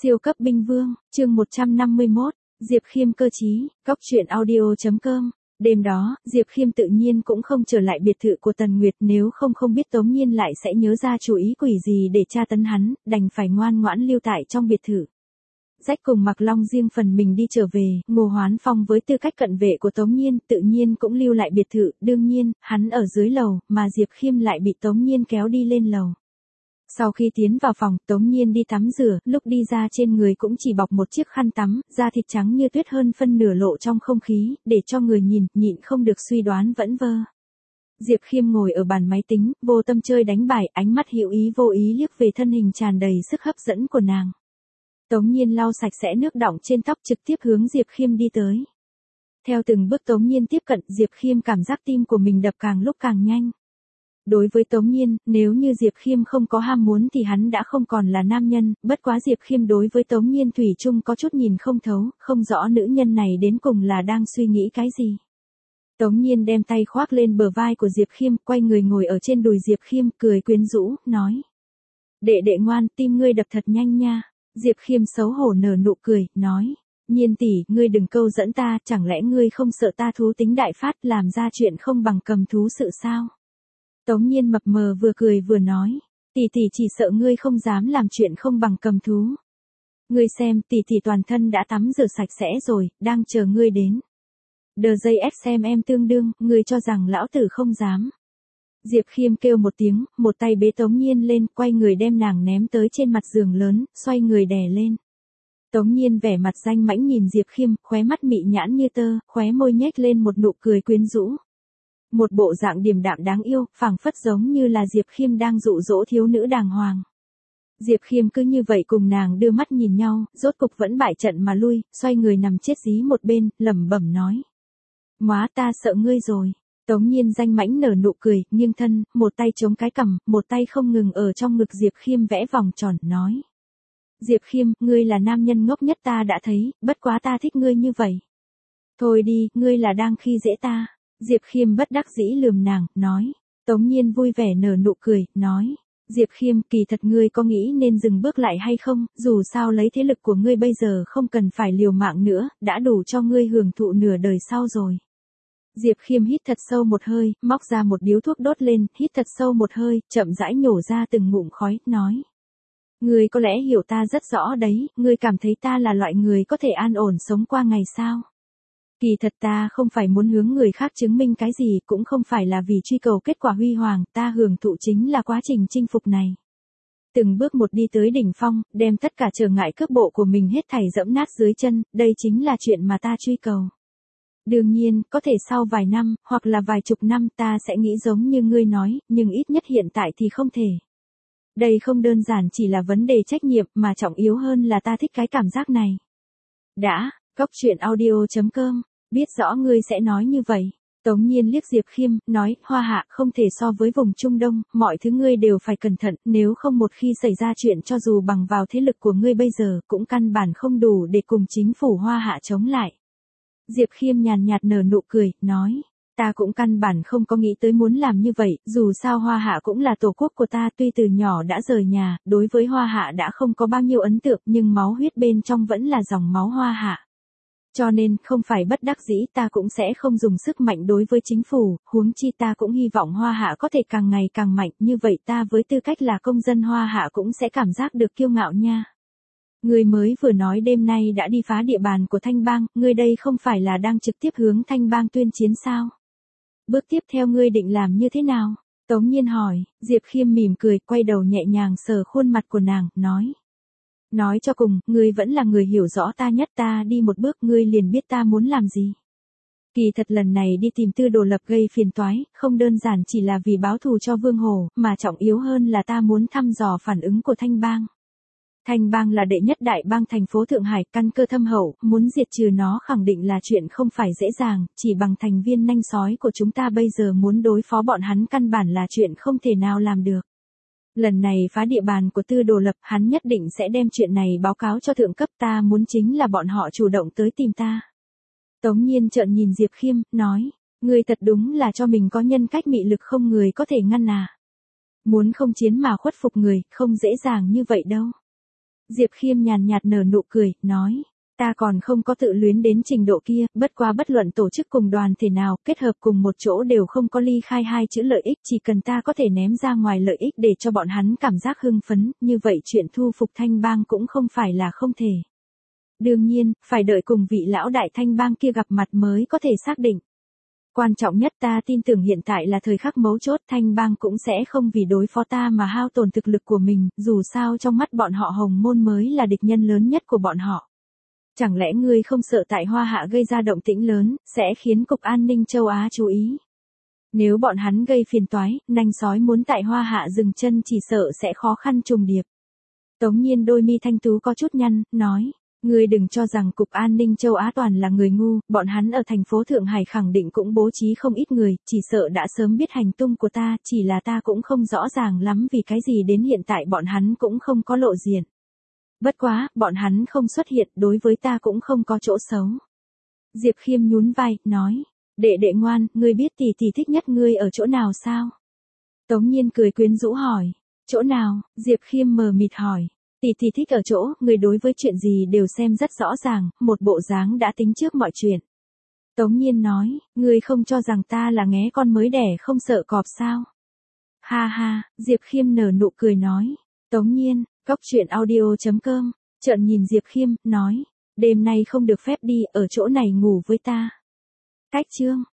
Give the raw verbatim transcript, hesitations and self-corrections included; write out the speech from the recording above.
Siêu cấp binh vương, chương một trăm năm mươi mốt, Diệp Khiêm cơ trí, cóc truyện audio chấm com. Đêm đó, Diệp Khiêm tự nhiên cũng không trở lại biệt thự của Tần Nguyệt, nếu không không biết Tống Nhiên lại sẽ nhớ ra chủ ý quỷ gì để tra tấn hắn, đành phải ngoan ngoãn lưu tại trong biệt thự. Rách cùng Mạc Long riêng phần mình đi trở về, Ngô Hoán Phong với tư cách cận vệ của Tống Nhiên tự nhiên cũng lưu lại biệt thự, đương nhiên, hắn ở dưới lầu, mà Diệp Khiêm lại bị Tống Nhiên kéo đi lên lầu. Sau khi tiến vào phòng, Tống Nhiên đi tắm rửa, lúc đi ra trên người cũng chỉ bọc một chiếc khăn tắm, da thịt trắng như tuyết hơn phân nửa lộ trong không khí, để cho người nhìn, nhịn không được suy đoán vẫn vơ. Diệp Khiêm ngồi ở bàn máy tính, vô tâm chơi đánh bài, ánh mắt hữu ý vô ý liếc về thân hình tràn đầy sức hấp dẫn của nàng. Tống Nhiên lau sạch sẽ nước đọng trên tóc trực tiếp hướng Diệp Khiêm đi tới. Theo từng bước Tống Nhiên tiếp cận, Diệp Khiêm cảm giác tim của mình đập càng lúc càng nhanh. Đối với Tống Nhiên, nếu như Diệp Khiêm không có ham muốn thì hắn đã không còn là nam nhân, bất quá Diệp Khiêm đối với Tống Nhiên thủy chung có chút nhìn không thấu, không rõ nữ nhân này đến cùng là đang suy nghĩ cái gì. Tống Nhiên đem tay khoác lên bờ vai của Diệp Khiêm, quay người ngồi ở trên đùi Diệp Khiêm, cười quyến rũ, nói. Đệ đệ ngoan, tim ngươi đập thật nhanh nha. Diệp Khiêm xấu hổ nở nụ cười, nói. Nhiên tỷ, ngươi đừng câu dẫn ta, chẳng lẽ ngươi không sợ ta thú tính đại phát làm ra chuyện không bằng cầm thú sự sao? Tống Nhiên mập mờ vừa cười vừa nói, tỷ tỷ chỉ sợ ngươi không dám làm chuyện không bằng cầm thú. Ngươi xem, tỷ tỷ toàn thân đã tắm rửa sạch sẽ rồi, đang chờ ngươi đến. Đờ dây ép xem em tương đương, ngươi cho rằng lão tử không dám. Diệp Khiêm kêu một tiếng, một tay bế Tống Nhiên lên, quay người đem nàng ném tới trên mặt giường lớn, xoay người đè lên. Tống Nhiên vẻ mặt danh mãnh nhìn Diệp Khiêm, khóe mắt mị nhãn như tơ, khóe môi nhếch lên một nụ cười quyến rũ. Một bộ dạng điềm đạm đáng yêu, phảng phất giống như là Diệp Khiêm đang dụ dỗ thiếu nữ đàng hoàng. Diệp Khiêm cứ như vậy cùng nàng đưa mắt nhìn nhau, rốt cục vẫn bại trận mà lui, xoay người nằm chết dí một bên, lẩm bẩm nói. Móa ta sợ ngươi rồi. Tống Nhiên danh mãnh nở nụ cười, nghiêng thân, một tay chống cái cằm, một tay không ngừng ở trong ngực Diệp Khiêm vẽ vòng tròn, nói. Diệp Khiêm, ngươi là nam nhân ngốc nhất ta đã thấy, bất quá ta thích ngươi như vậy. Thôi đi, ngươi là đang khi dễ ta. Diệp Khiêm bất đắc dĩ lườm nàng, nói. Tống Nhiên vui vẻ nở nụ cười, nói. Diệp Khiêm, kỳ thật ngươi có nghĩ nên dừng bước lại hay không, dù sao lấy thế lực của ngươi bây giờ không cần phải liều mạng nữa, đã đủ cho ngươi hưởng thụ nửa đời sau rồi. Diệp Khiêm hít thật sâu một hơi, móc ra một điếu thuốc đốt lên, hít thật sâu một hơi, chậm rãi nhổ ra từng ngụm khói, nói. Ngươi có lẽ hiểu ta rất rõ đấy, ngươi cảm thấy ta là loại người có thể an ổn sống qua ngày sao? Kỳ thật ta không phải muốn hướng người khác chứng minh cái gì, cũng không phải là vì truy cầu kết quả huy hoàng, ta hưởng thụ chính là quá trình chinh phục này. Từng bước một đi tới đỉnh phong, đem tất cả trở ngại cước bộ của mình hết thảy dẫm nát dưới chân, đây chính là chuyện mà ta truy cầu. Đương nhiên, có thể sau vài năm, hoặc là vài chục năm ta sẽ nghĩ giống như ngươi nói, nhưng ít nhất hiện tại thì không thể. Đây không đơn giản chỉ là vấn đề trách nhiệm, mà trọng yếu hơn là ta thích cái cảm giác này. Đã, cóc truyện audio chấm com. Biết rõ ngươi sẽ nói như vậy. Tống Nhiên liếc Diệp Khiêm, nói, Hoa Hạ không thể so với vùng Trung Đông, mọi thứ ngươi đều phải cẩn thận, nếu không một khi xảy ra chuyện cho dù bằng vào thế lực của ngươi bây giờ, cũng căn bản không đủ để cùng chính phủ Hoa Hạ chống lại. Diệp Khiêm nhàn nhạt nở nụ cười, nói, ta cũng căn bản không có nghĩ tới muốn làm như vậy, dù sao Hoa Hạ cũng là tổ quốc của ta, tuy từ nhỏ đã rời nhà, đối với Hoa Hạ đã không có bao nhiêu ấn tượng, nhưng máu huyết bên trong vẫn là dòng máu Hoa Hạ. Cho nên, không phải bất đắc dĩ ta cũng sẽ không dùng sức mạnh đối với chính phủ, huống chi ta cũng hy vọng Hoa Hạ có thể càng ngày càng mạnh, như vậy ta với tư cách là công dân Hoa Hạ cũng sẽ cảm giác được kiêu ngạo nha. Ngươi mới vừa nói đêm nay đã đi phá địa bàn của Thanh Bang, ngươi đây không phải là đang trực tiếp hướng Thanh Bang tuyên chiến sao? Bước tiếp theo ngươi định làm như thế nào? Tống Nhiên hỏi, Diệp Khiêm mỉm cười, quay đầu nhẹ nhàng sờ khuôn mặt của nàng, nói. Nói cho cùng, ngươi vẫn là người hiểu rõ ta nhất, ta đi một bước ngươi liền biết ta muốn làm gì. Kỳ thật lần này đi tìm Tư Đồ Lập gây phiền toái, không đơn giản chỉ là vì báo thù cho Vương Hổ, mà trọng yếu hơn là ta muốn thăm dò phản ứng của Thanh Bang. Thanh Bang là đệ nhất đại bang thành phố Thượng Hải, căn cơ thâm hậu, muốn diệt trừ nó khẳng định là chuyện không phải dễ dàng, chỉ bằng thành viên nanh sói của chúng ta bây giờ muốn đối phó bọn hắn căn bản là chuyện không thể nào làm được. Lần này phá địa bàn của Tư Đồ Lập, hắn nhất định sẽ đem chuyện này báo cáo cho thượng cấp, ta muốn chính là bọn họ chủ động tới tìm ta. Tống Nhiên trợn nhìn Diệp Khiêm, nói, ngươi thật đúng là cho mình có nhân cách mị lực không người có thể ngăn à. Muốn không chiến mà khuất phục người, không dễ dàng như vậy đâu. Diệp Khiêm nhàn nhạt nở nụ cười, nói. Ta còn không có tự luyến đến trình độ kia, bất quá bất luận tổ chức cùng đoàn thể nào, kết hợp cùng một chỗ đều không có ly khai hai chữ lợi ích, chỉ cần ta có thể ném ra ngoài lợi ích để cho bọn hắn cảm giác hưng phấn, như vậy chuyện thu phục Thanh Bang cũng không phải là không thể. Đương nhiên, phải đợi cùng vị lão đại Thanh Bang kia gặp mặt mới có thể xác định. Quan trọng nhất ta tin tưởng hiện tại là thời khắc mấu chốt, Thanh Bang cũng sẽ không vì đối phó ta mà hao tổn thực lực của mình, dù sao trong mắt bọn họ Hồng Môn mới là địch nhân lớn nhất của bọn họ. Chẳng lẽ ngươi không sợ tại Hoa Hạ gây ra động tĩnh lớn, sẽ khiến Cục An ninh châu Á chú ý? Nếu bọn hắn gây phiền toái, nanh sói muốn tại Hoa Hạ dừng chân chỉ sợ sẽ khó khăn trùng điệp. Tống Nhiên đôi mi thanh tú có chút nhăn, nói. Ngươi đừng cho rằng Cục An ninh châu Á toàn là người ngu, bọn hắn ở thành phố Thượng Hải khẳng định cũng bố trí không ít người, chỉ sợ đã sớm biết hành tung của ta, chỉ là ta cũng không rõ ràng lắm vì cái gì đến hiện tại bọn hắn cũng không có lộ diện. Bất quá, bọn hắn không xuất hiện, đối với ta cũng không có chỗ xấu. Diệp Khiêm nhún vai, nói, đệ đệ ngoan, ngươi biết tỷ tỷ thích nhất ngươi ở chỗ nào sao? Tống Nhiên cười quyến rũ hỏi, chỗ nào? Diệp Khiêm mờ mịt hỏi, tỷ tỷ thích ở chỗ, ngươi đối với chuyện gì đều xem rất rõ ràng, một bộ dáng đã tính trước mọi chuyện. Tống Nhiên nói, ngươi không cho rằng ta là nghé con mới đẻ không sợ cọp sao? Ha ha, Diệp Khiêm nở nụ cười nói, Tống Nhiên. Cóc truyện audio chấm com, trợn nhìn Diệp Khiêm, nói, đêm nay không được phép đi, ở chỗ này ngủ với ta. Cách chương.